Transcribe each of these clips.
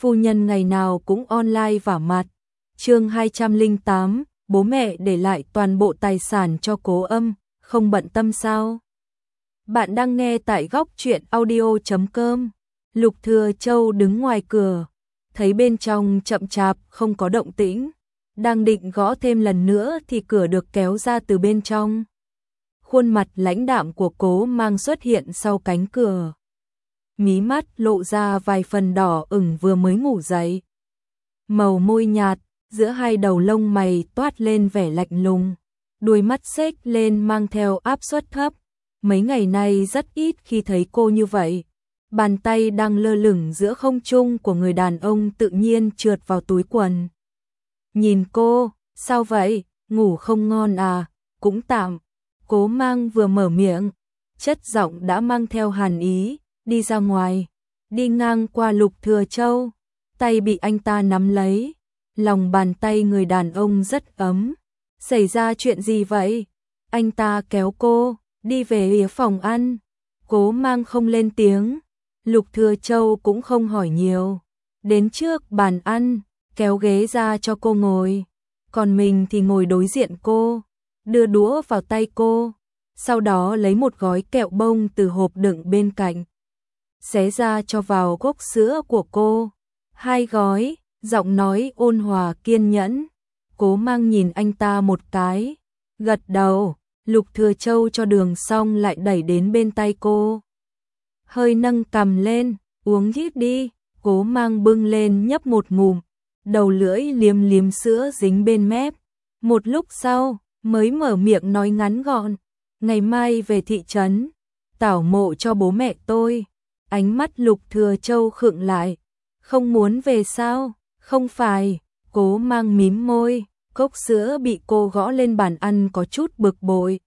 phu nhân ngày nào cũng online vả mặt. Chương 208, bố mẹ để lại toàn bộ tài sản cho Cố Âm, không bận tâm sao? Bạn đang nghe tại góc truyện audio.com. Lục Thừa Châu đứng ngoài cửa, thấy bên trong chậm chạp không có động tĩnh, đang định gõ thêm lần nữa thì cửa được kéo ra từ bên trong. Khuôn mặt lãnh đạm của Cố Mang xuất hiện sau cánh cửa. Mí mắt lộ ra vài phần đỏ ửng vừa mới ngủ dậy. Màu môi nhạt, giữa hai đầu lông mày toát lên vẻ lạnh lùng, đuôi mắt xếch lên mang theo áp suất thấp. Mấy ngày nay rất ít khi thấy cô như vậy. Bàn tay đang lơ lửng giữa không trung của người đàn ông tự nhiên trượt vào túi quần. Nhìn cô, sao vậy, ngủ không ngon à, cũng tạm. Cố Mang vừa mở miệng, chất giọng đã mang theo hàn ý, đi ra ngoài, đi ngang qua Lục Thừa Châu, tay bị anh ta nắm lấy, lòng bàn tay người đàn ông rất ấm. Xảy ra chuyện gì vậy? Anh ta kéo cô, đi về phía phòng ăn. Cố Mang không lên tiếng, Lục Thừa Châu cũng không hỏi nhiều. Đến trước bàn ăn, kéo ghế ra cho cô ngồi, còn mình thì ngồi đối diện cô, đưa đũa vào tay cô, sau đó lấy một gói kẹo bông từ hộp đựng bên cạnh, xé ra cho vào cốc sữa của cô. 2 gói, giọng nói ôn hòa kiên nhẫn. Cố Mang nhìn anh ta một cái, gật đầu. Lục Thừa Châu cho đường xong lại đẩy đến bên tay cô, hơi nâng cằm lên, uống ít đi. Cố Mang bưng lên nhấp một ngụm, đầu lưỡi liếm liếm sữa dính bên mép. Một lúc sau mới mở miệng nói ngắn gọn, ngày mai về thị trấn tảo mộ cho bố mẹ tôi. Ánh mắt Lục Thừa Châu khựng lại, không muốn về sao? Không phải. Cố Mang mím môi, cốc sữa bị cô gõ lên bàn ăn có chút bực bội.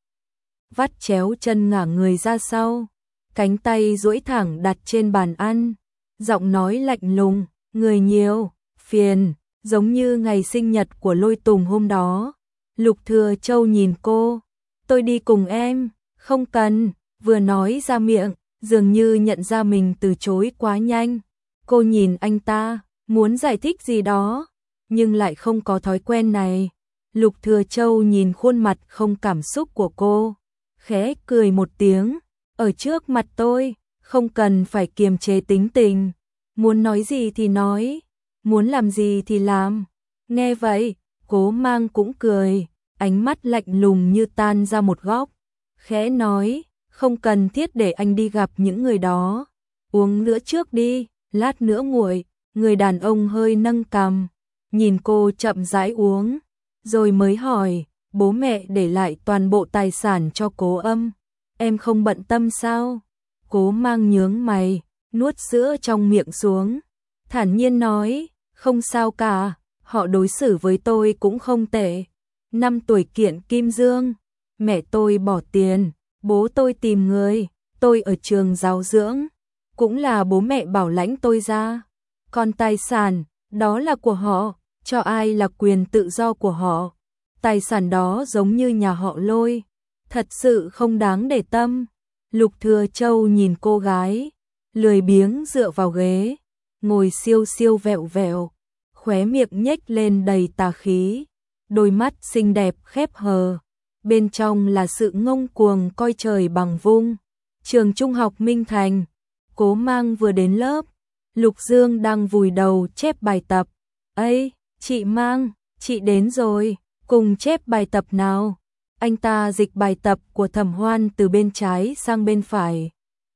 Vắt chéo chân ngả người ra sau, cánh tay duỗi thẳng đặt trên bàn ăn, giọng nói lạnh lùng, người nhiều, phiền, giống như ngày sinh nhật của Lôi Tùng hôm đó. Lục Thừa Châu nhìn cô, tôi đi cùng em. Không cần. Vừa nói ra miệng, dường như nhận ra mình từ chối quá nhanh. Cô nhìn anh ta, muốn giải thích gì đó, nhưng lại không có thói quen này. Lục Thừa Châu nhìn khuôn mặt không cảm xúc của cô, khẽ cười một tiếng, ở trước mặt tôi, không cần phải kiềm chế tính tình, muốn nói gì thì nói, muốn làm gì thì làm. Nghe vậy, Cố Mang cũng cười, ánh mắt lạnh lùng như tan ra một góc, khẽ nói, không cần thiết để anh đi gặp những người đó, uống nữa trước đi, lát nữa nguội. Người đàn ông hơi nâng cằm, nhìn cô chậm rãi uống, rồi mới hỏi, bố mẹ để lại toàn bộ tài sản cho Cố Âm, em không bận tâm sao? Cố Mang nhướng mày, nuốt sữa trong miệng xuống, thản nhiên nói, không sao cả, họ đối xử với tôi cũng không tệ. 5 tuổi kiện kim dương, mẹ tôi bỏ tiền, bố tôi tìm người, tôi ở trường giáo dưỡng, cũng là bố mẹ bảo lãnh tôi ra. Còn tài sản, đó là của họ, cho ai là quyền tự do của họ. Tài sản đó giống như nhà họ Lôi, thật sự không đáng để tâm. Lục Thừa Châu nhìn cô gái, lười biếng dựa vào ghế, ngồi siêu siêu vẹo vẹo, khóe miệng nhếch lên đầy tà khí, đôi mắt xinh đẹp khép hờ, bên trong là sự ngông cuồng coi trời bằng vung. Trường trung học Minh Thành, Cố Mang vừa đến lớp, Lục Dương đang vùi đầu chép bài tập. Ây, chị Mang, chị đến rồi, cùng chép bài tập nào. Anh ta dịch bài tập của Thẩm Hoan từ bên trái sang bên phải.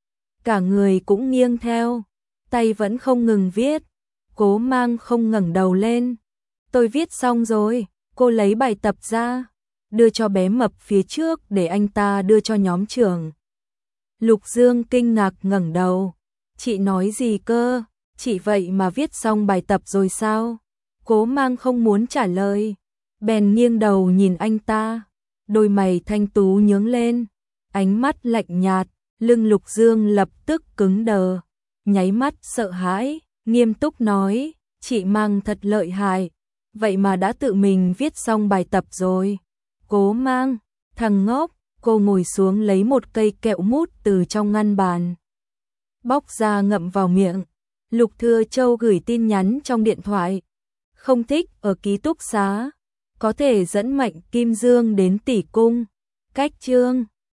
Cả người cũng nghiêng theo, tay vẫn không ngừng viết. Cố Mang không ngẩng đầu lên. Tôi viết xong rồi. Cô lấy bài tập ra, đưa cho bé mập phía trước để anh ta đưa cho nhóm trưởng. Lục Dương kinh ngạc ngẩng đầu. Chị nói gì cơ? Chị vậy mà viết xong bài tập rồi sao? Cố Mang không muốn trả lời, bèn nghiêng đầu nhìn anh ta, đôi mày thanh tú nhướng lên, ánh mắt lạnh nhạt, lưng Lục Dương lập tức cứng đờ, nháy mắt sợ hãi, nghiêm túc nói, chị Mang thật lợi hại, vậy mà đã tự mình viết xong bài tập rồi. Cố Mang, thằng ngốc. Cô ngồi xuống lấy một cây kẹo mút từ trong ngăn bàn, bóc ra ngậm vào miệng, Lục Thừa Châu gửi tin nhắn trong điện thoại. Không thích ở ký túc xá. Có thể dẫn Mạnh Kim Dương đến Tỷ Cung. Cách Chương